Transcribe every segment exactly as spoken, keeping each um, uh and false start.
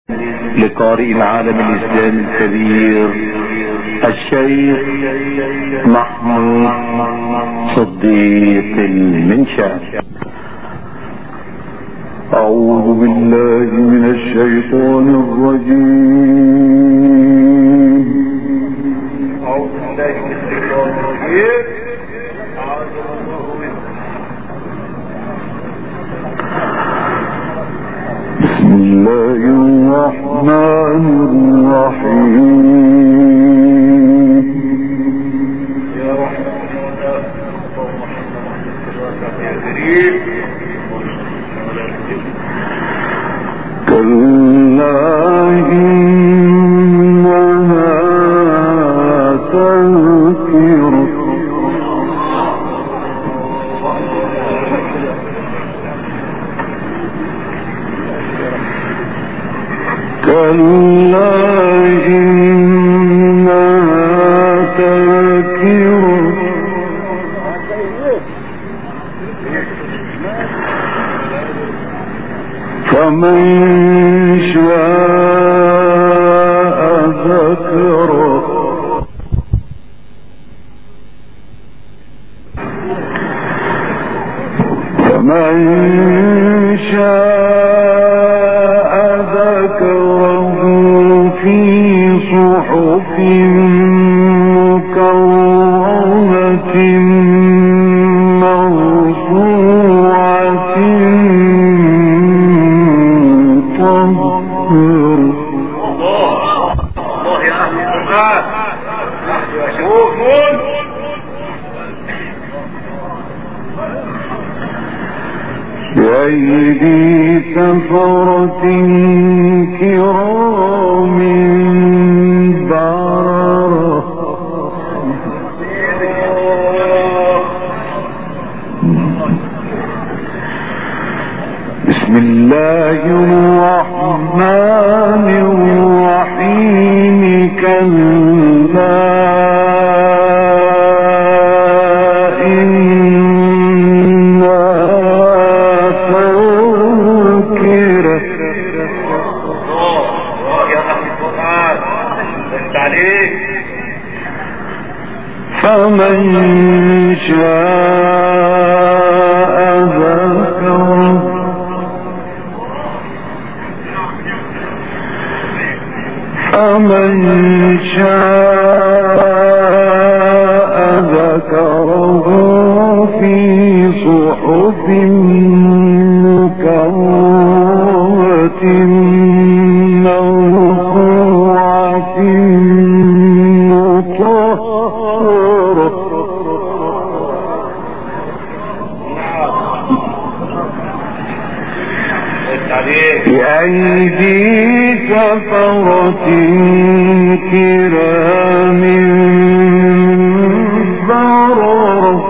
لقارئ العالم الإسلامي الكبير الشيخ محمود صديق المنشا. أعوذ بالله من الشيطان الرجيم. أعوذ بالله من الشيطان الرجيم. بسم الله الرحمن الرحيم. يا رحمن يا كريم. كلا إنها تذكرة كلا إنها تذكرة فمن شاء ذكره فمن شاء ذكره في صحف مكرمة مرفوعة طهر. الله يا أهل القرآن شوفون بأيدي سفرة كرام بررة. بسم الله الرحمن الرحيم. كلا فمن شاء ذكره فمن شاء ذكره في صحف مكرمة مرفوعة مطهرة. بأيدي سفرة كرام بررة.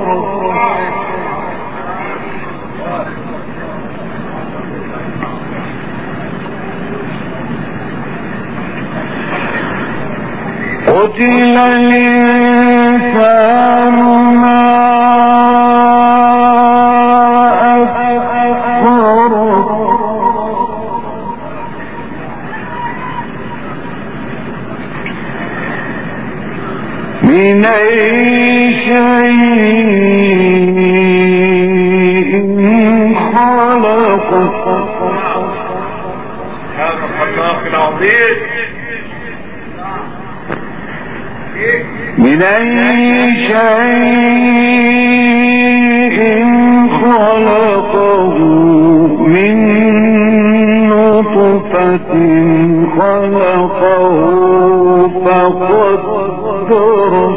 قتل الإنسان ما أكفره. من أي شيء خلقه. هذا الخلاق العظيم. من أي شيء خلقه. من نطفة خلقه فقدره.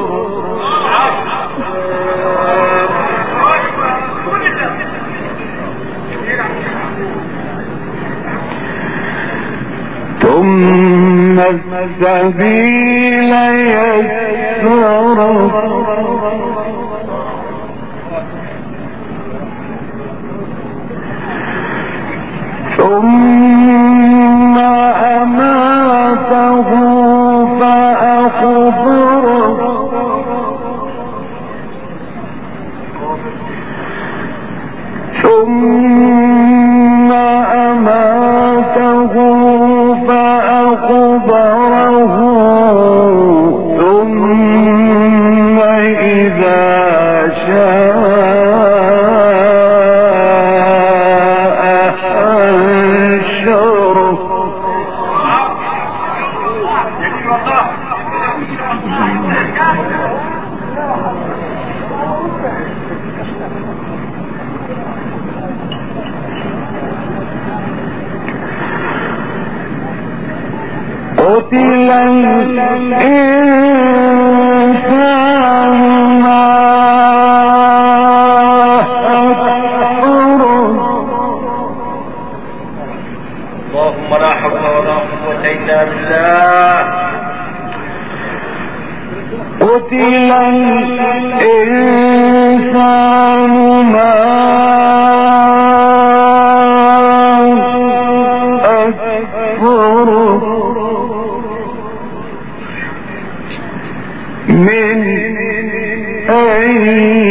ثم السبيل يسره. ثم أماته فأقبره. ثم أماته فأقبره. فأقبره ثم إذا شاء أنشره قتل الإنسان ما أكفره اللهم لا حول ولا قوة إلا بالله. قتل الإنسان ما أكفره من أي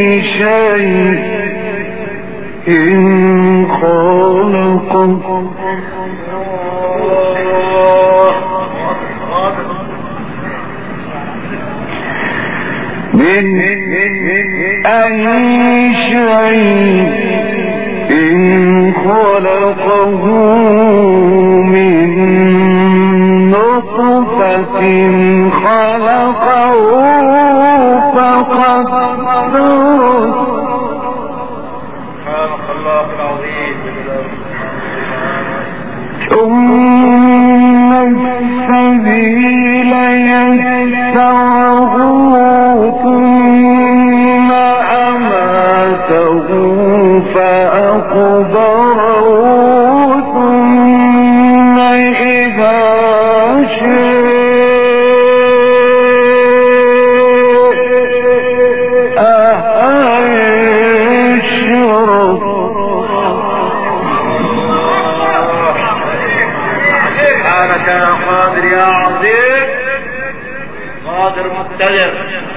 شيء خلقه من أي شيء خلقه من نطفة خلقه فقدره سبحانك الله العظيم. ثم السبيل يسره ثم أماته فأقبره ثم إذا شاء أنشره سبحانك يا قادر يا عظيم قادر مقتدر.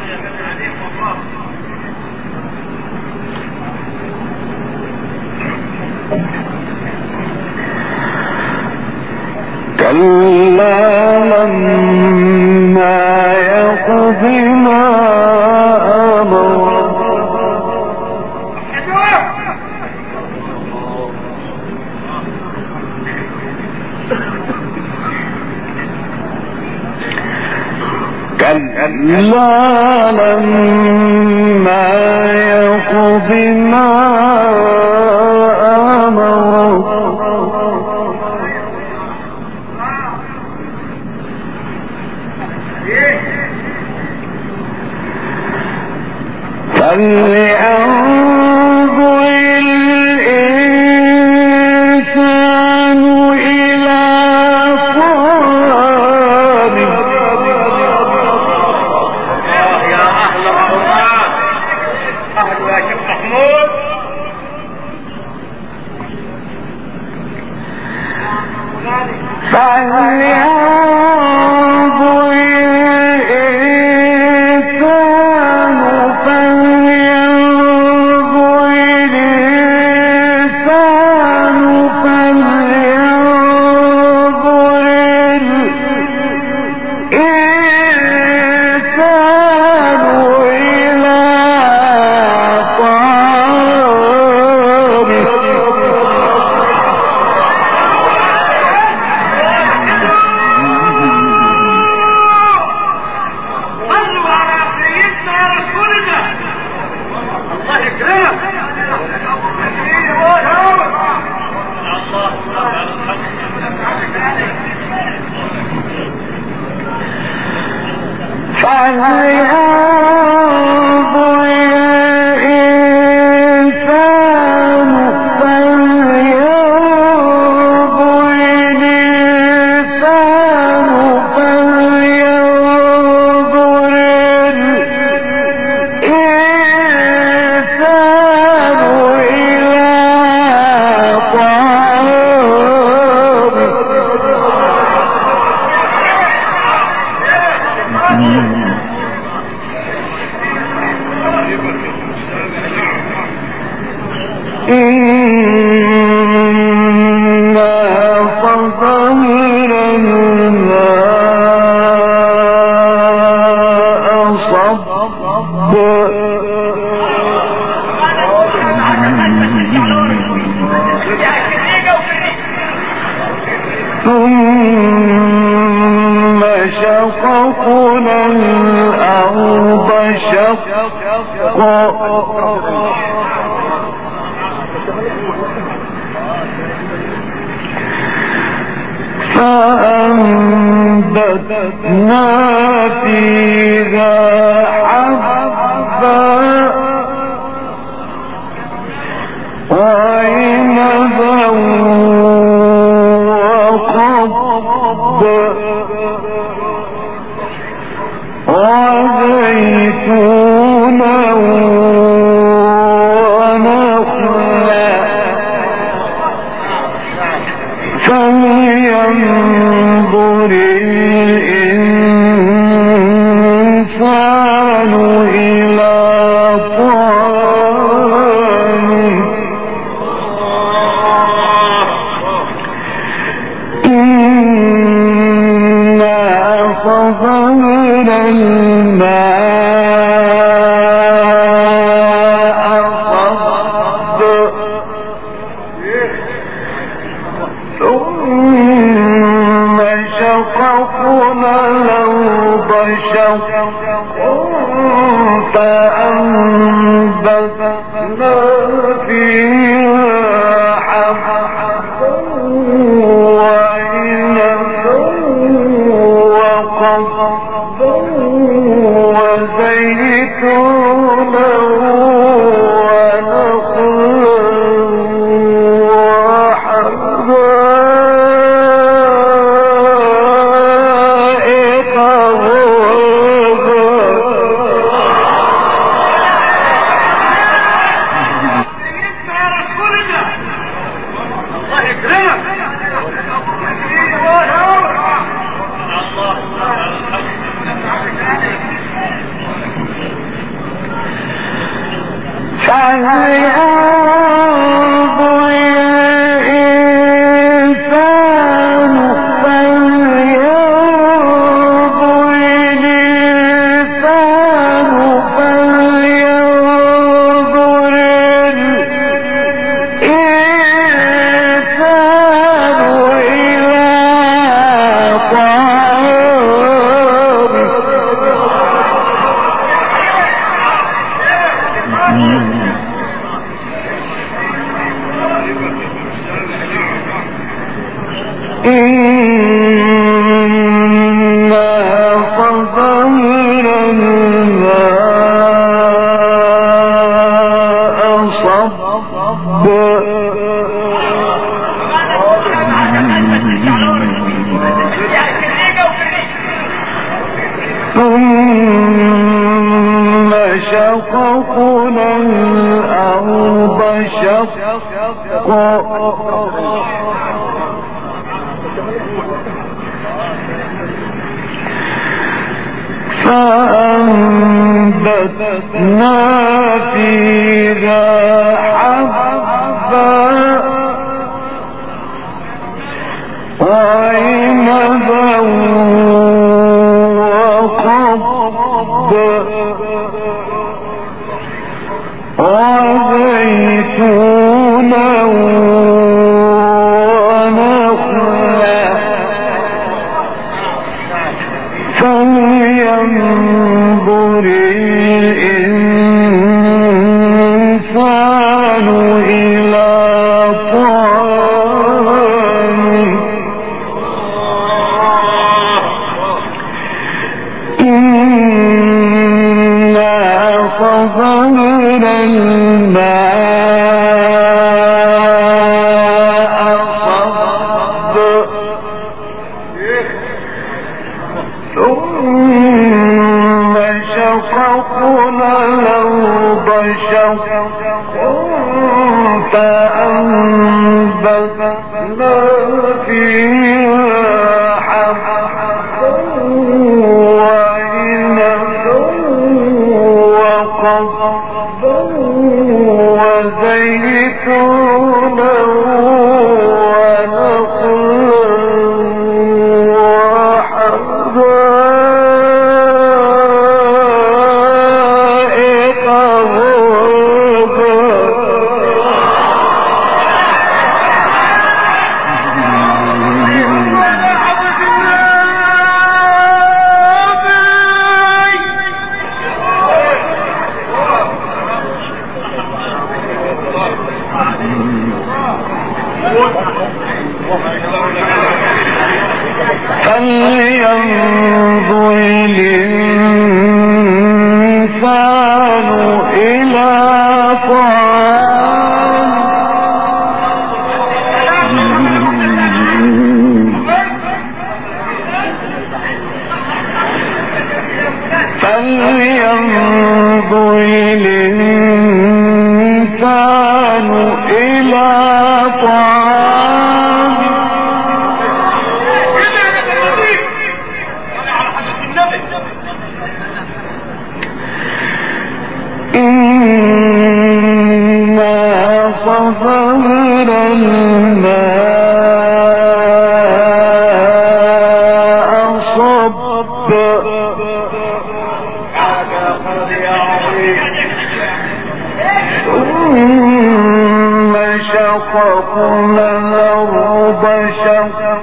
كلا لما يقض ما أمره كلا لما يقض ما أمره فلينظر الإنسان إلى طعامه يا أهل القرآن أهل يا شيخ محمود. فلينظر الإنسان فلينظر الإنسان فلينظر الإنسان إلى طعامه صلوا على سيدنا رسول الله. الله يكرمك. فلينظر الإنسان فلينظر الإنسان فلينظر الإنسان إلى طعامه ثم شققنا الأرض شقا فأنبتنا فيها حبا وعنبا وقضبا وزيتونا ونخلا فلينظر الإنسان إلى طعامه إنا صببنا الماء صبا ثم شققنا الأرض شقا فأنبتنا فيها حبا وعنبا وقضبا وزيتونا ثم شققنا الأرض شقا فأنبتنا فيها حبا وعنبا وقضبا وزيتونا ونخلا فلينظر الإنسان إلى طعامه إنا صببنا الماء صبا ثم شققنا الأرض شقا فأنبتنا فيها حبا وعنبا وقضبا وزيتونا ونخلا فلينظر الإنسان إلى طعامه إنا صفرنا الماء صبا ثم شققنا الأرض شقا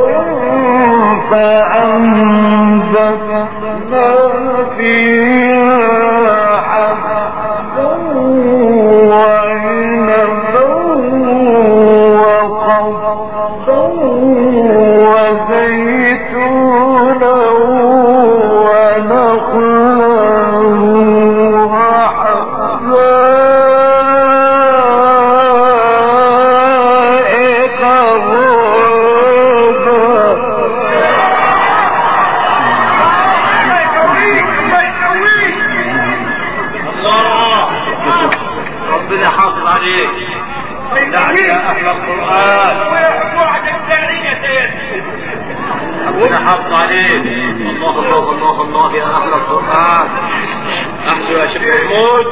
فأنبتنا فيها حبا وعنبا وقضبا وزيتونا حافظ عليه. الله الله الله الله يا أهل القرآن. أحلوا يا شيخ محمود.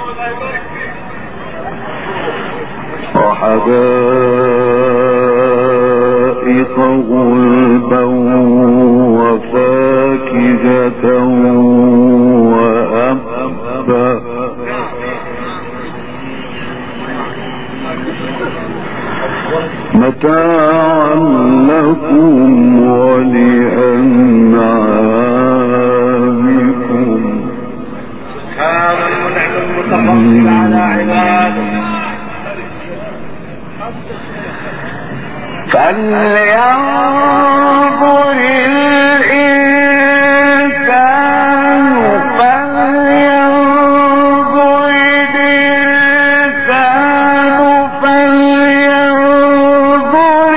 وحدائق غلبا وفاكهة وأبا متاعا لكم ولأنعامكم. سبحان المنعم المتفضل على عباده. فلينظر الإنسان فلينظر الإنسان فلينظر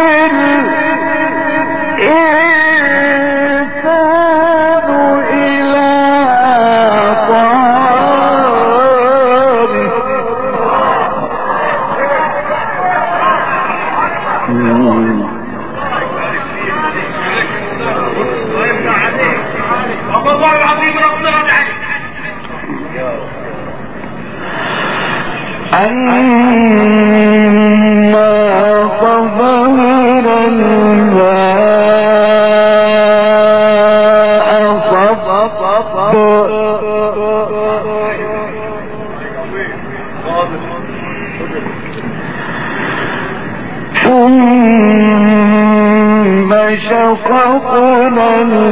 الإنسان إلى طعامه. الله العظيم ربنا عليك. أنا صبرنا الماء صبا ثم شققنا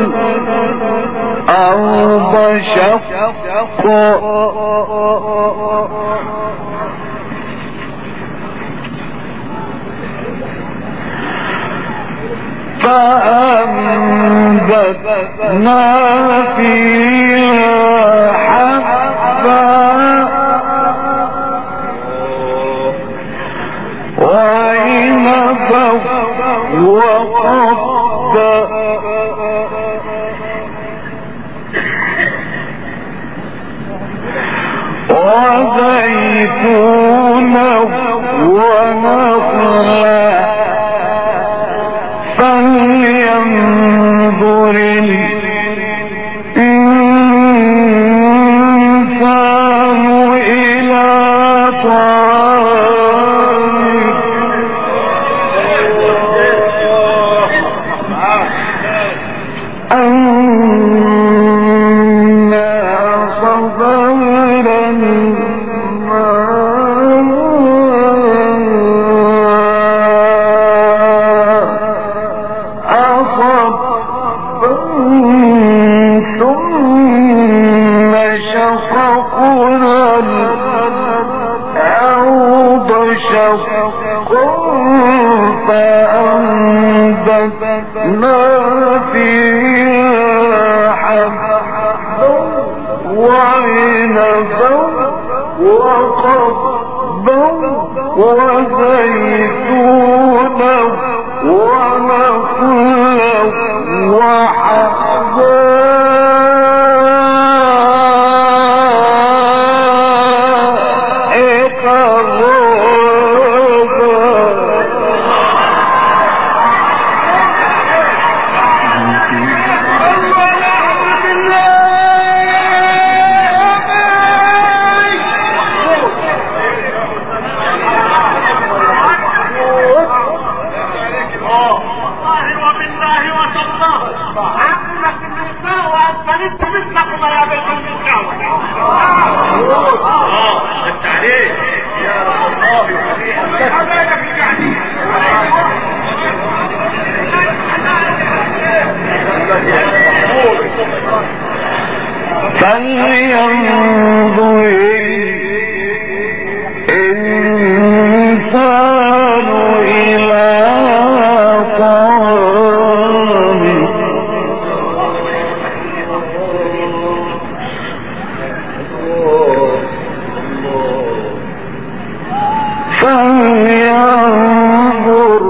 الأرض شقا فأنبتنا فيها حبا وعنبا وقضبا وزيتونا ونخلا فلينظر الإنسان إلى طعامه. أنا صبرنا ثم شققنا الأرض شقا فأنبتنا فيها حبا وعنبا وقضبا وزيتونا ونخلا وحدائق فلينظر الإنسان إلى طعامه فلينظر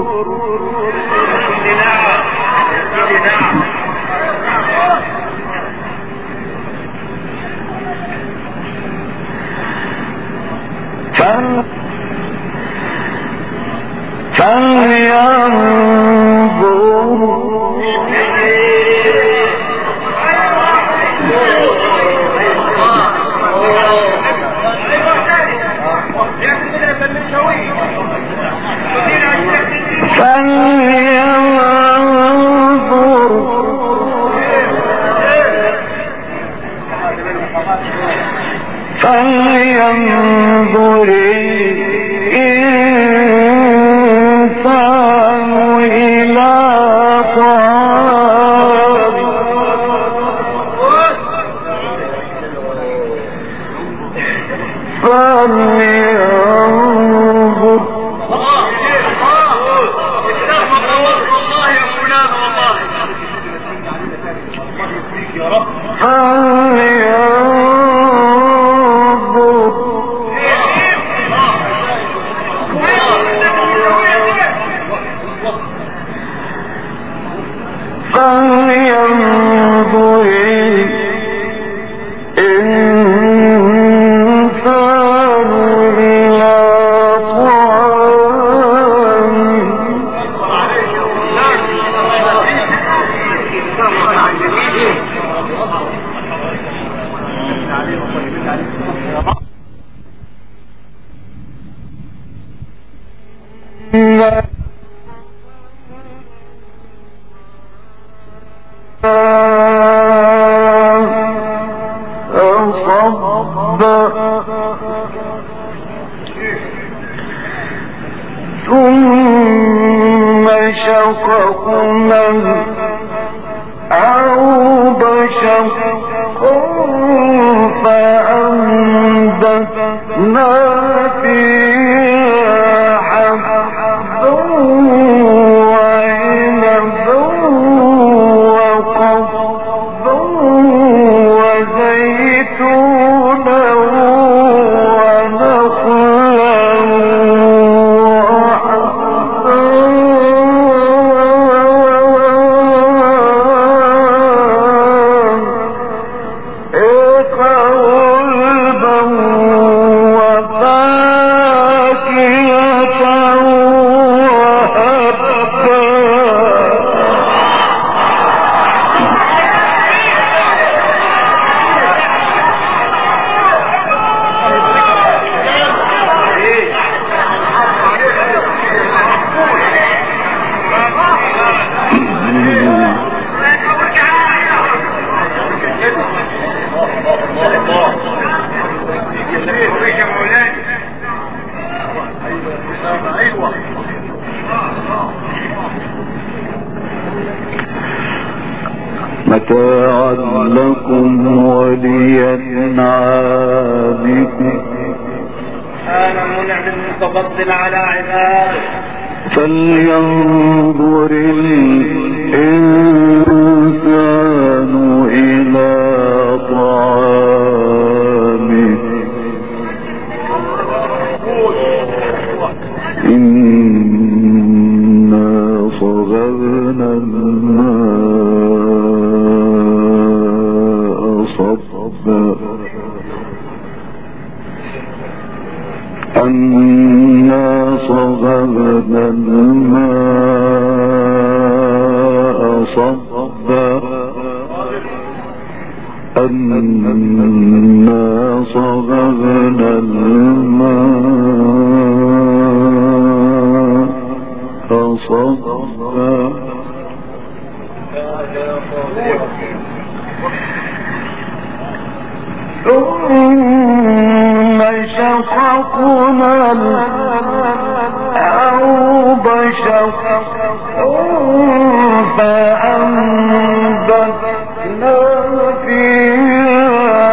فلينظر الإنسان إلى طعامه فلينظر فلينظر الإنسان إلى طعامه أصب ثم شققنا الأرض شقا فأنبتنا فيها حبا وعنبا وقضبا وزيتونا متاعا لكم ولأنعامكم أنا منعم المتفضل على عباده فلينظر الإنسان إلى طعامه إنا صغرنا الماء صبا أنا صغرنا الماء صبا أنا صغرنا الماء صبا ثم شققنا الأرض شقا فأنبتنا فيها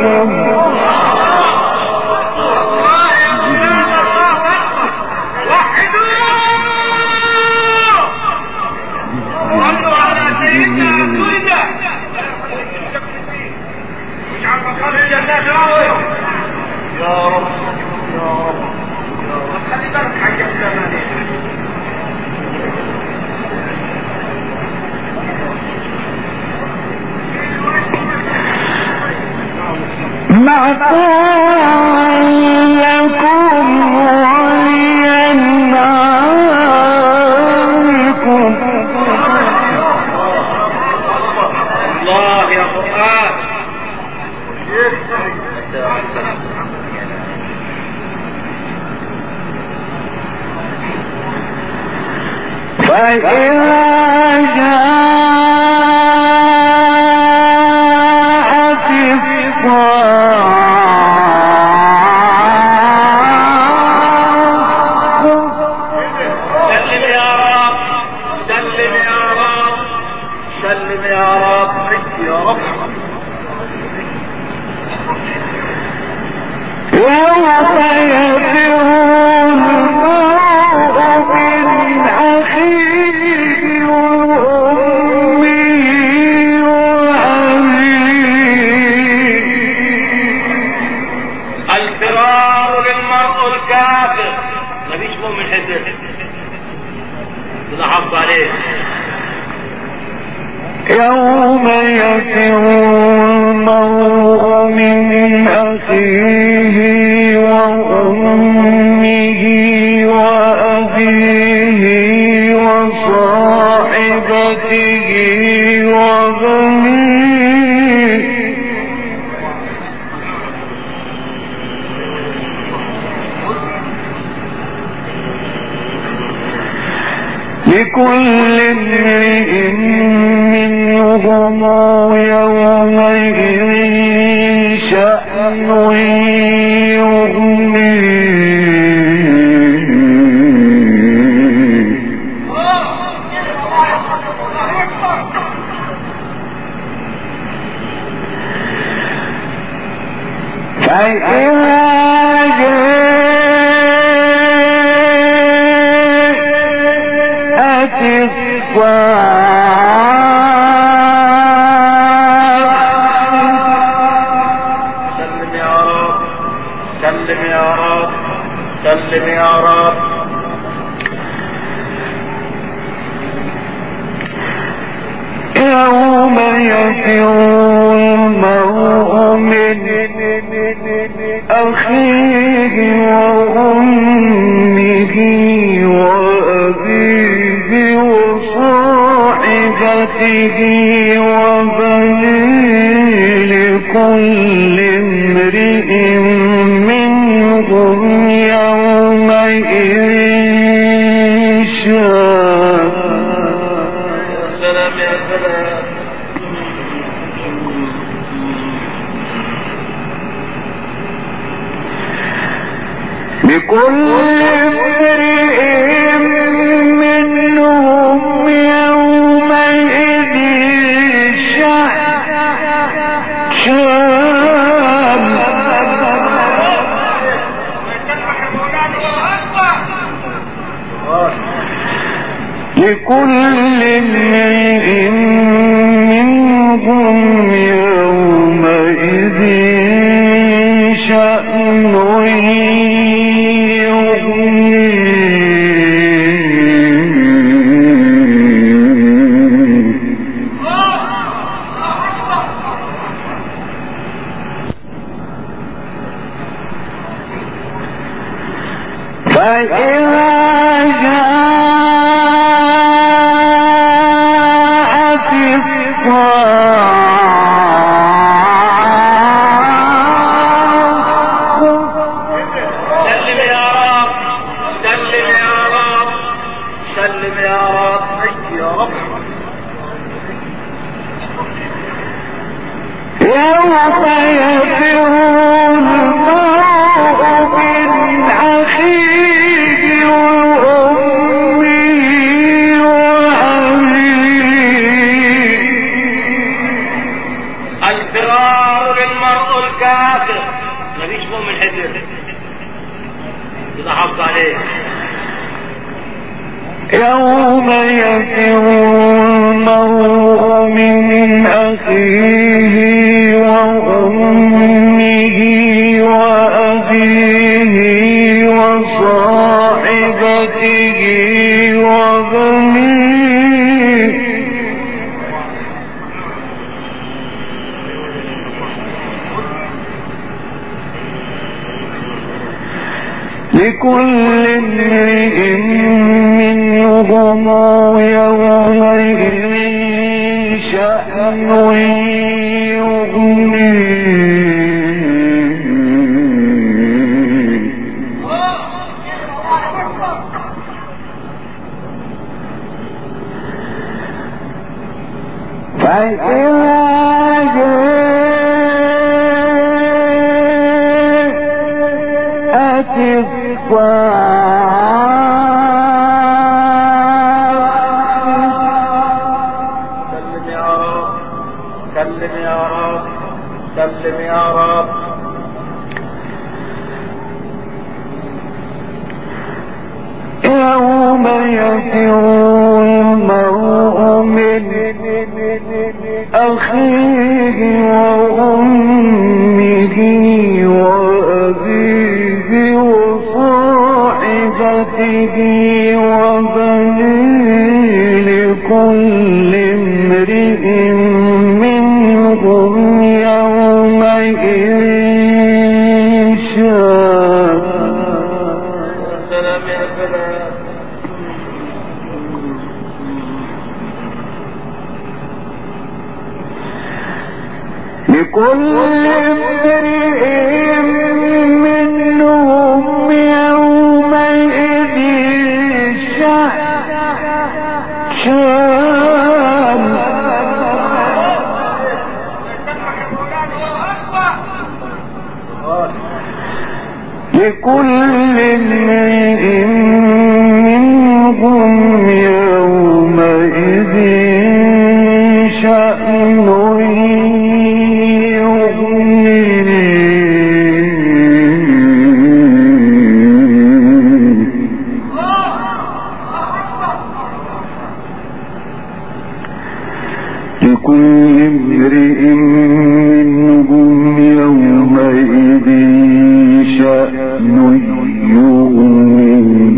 يوم يفر المرء من أخيه وأمه وأبيه وصاحبته وبنيه لكل امرئ منهم يومئذ شأن يغنيه فإذا جاءت سلم يا رب يوم يفر المرء من أخيه وأمه وأبيه وصاحبته وبنيه لكل امرئ منهم يومئذ شأن سلام يا سلام لكل امرئ منهم يومئذ شأن لكل امرئ منهم يومئذ شأن يوم يفر المرء من أخيه باكر مفيش مؤمن حجر إذا حافظ عليه. يوم يفر المرء من أخيه وأمه وأبيه وصاحبته وبنيه لكل امرئ منهم يومئذ شأن يغنيه فإذا جاءت سلم يا رب سلم يا رب يوم يفر المرء من أخيه وأمه وأبيه وصاحبته وبنيه لكل امرئ منهم يومئذ شأن. سلام يا سلام. لكل امرئ منهم يومئذ شأن لكل امرئ منهم يومئذ شأن لكل امرئ منهم يومئذ شأن يغنيه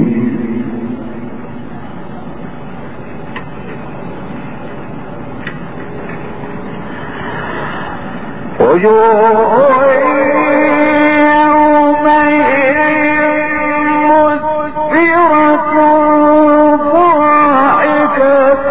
وجوه يومئذ مسفرة ضاحكة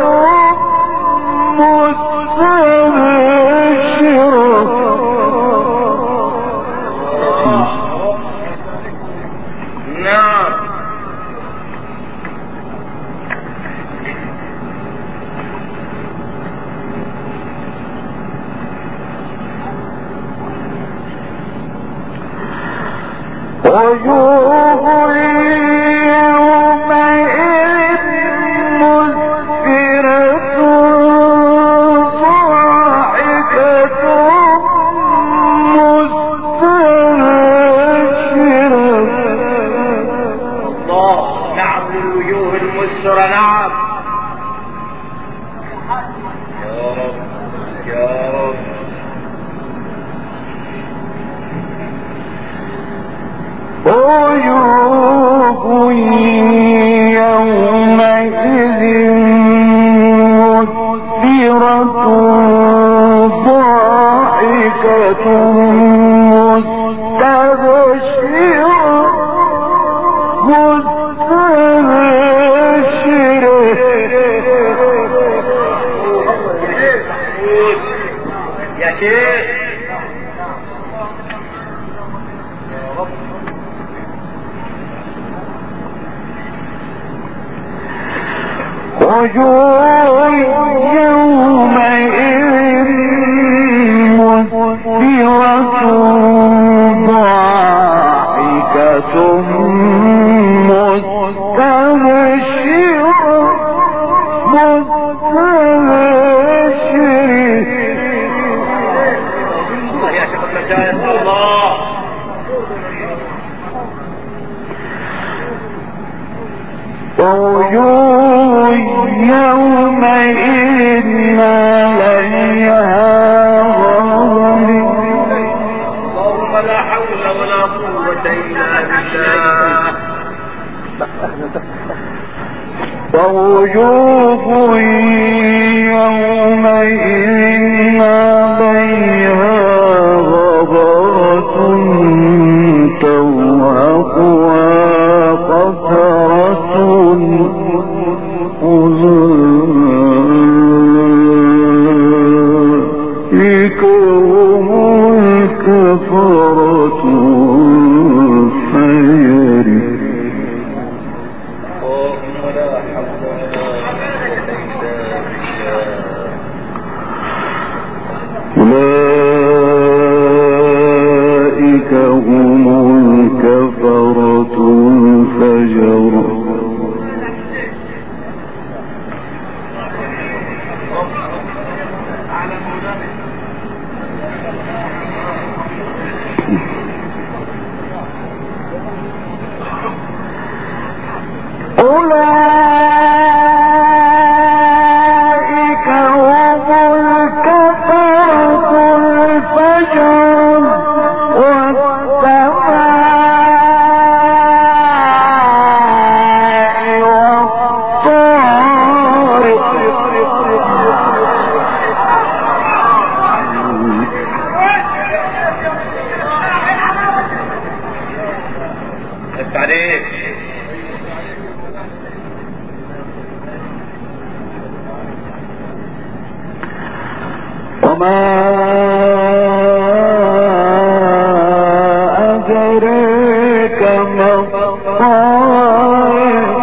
وجوه يومئذ مسفرة ضاحكة مستبشرة. الله نعم للوجوه المسرة نعم يا رب يا رب. وجوه يومئذ مسفرة ضاحكة مستبشرة مستبشرة. يا شيخ وجوه يومئذ مسفرة ضاحكة مستبشرة مستبشرة. يا شيخ المشايخ الله ووجوه يومئذ عليها غبرة اللهم لا حول ولا قوة إلا بالله. ووجوه يومئذ عليها غبرة ترهقها قترة أولئك هم الكفرة الفجر. اللهم لا حول ولا قوة إلا أولئك هم الكفرة الفجر. أولئك هم الكفرة الفجر والسماء والطارق. التعليق. وما أدريك ما الطارق.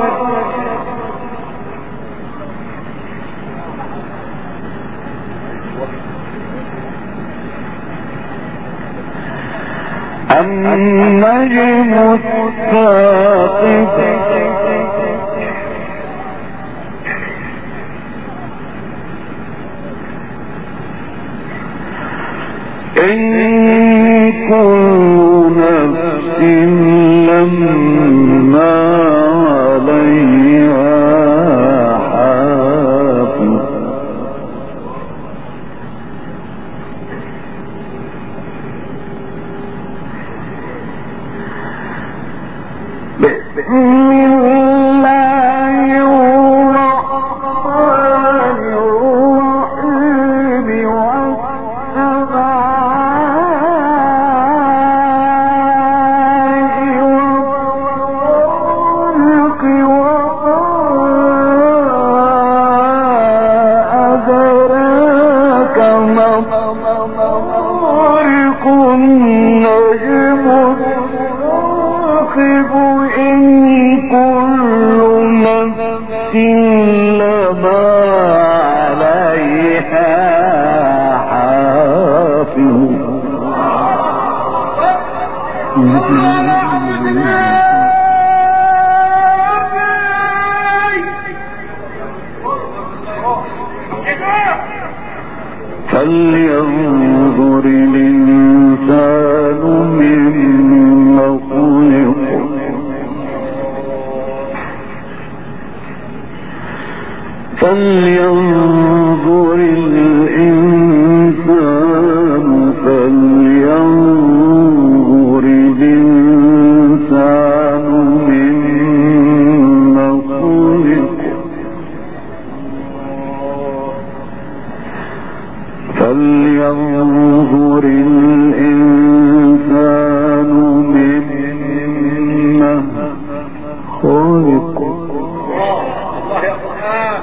النجم الثاقب. إن كل نفس لما عليها حافظ. بسم الله الرحمن الرحيم. طارق النجم الثاقب. إن كل نفس لما عليها حافظ. فلينظر الإنسان مما خلق. فلينظر الإنسان فلينظر الإنسان مما خلق. فلينظر الإنسان مما خلق. الله يا قرآن.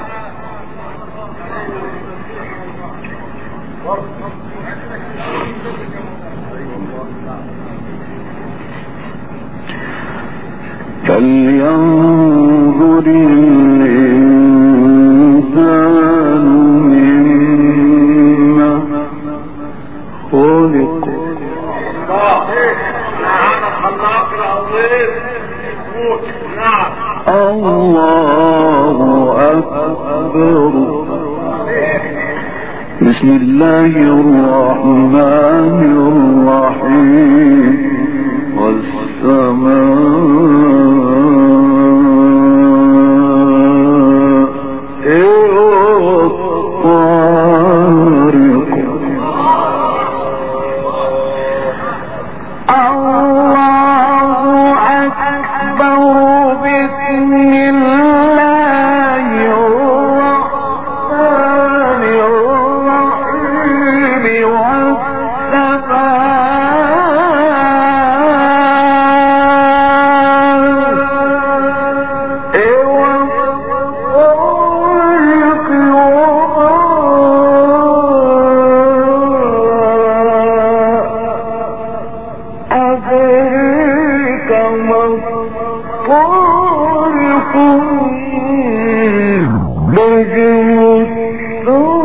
فلينظر الإنسان مما خلق. الله أكبر. بسم الله الرحمن الرحيم. والسماء أدريك ما الطارق النجم الثاقب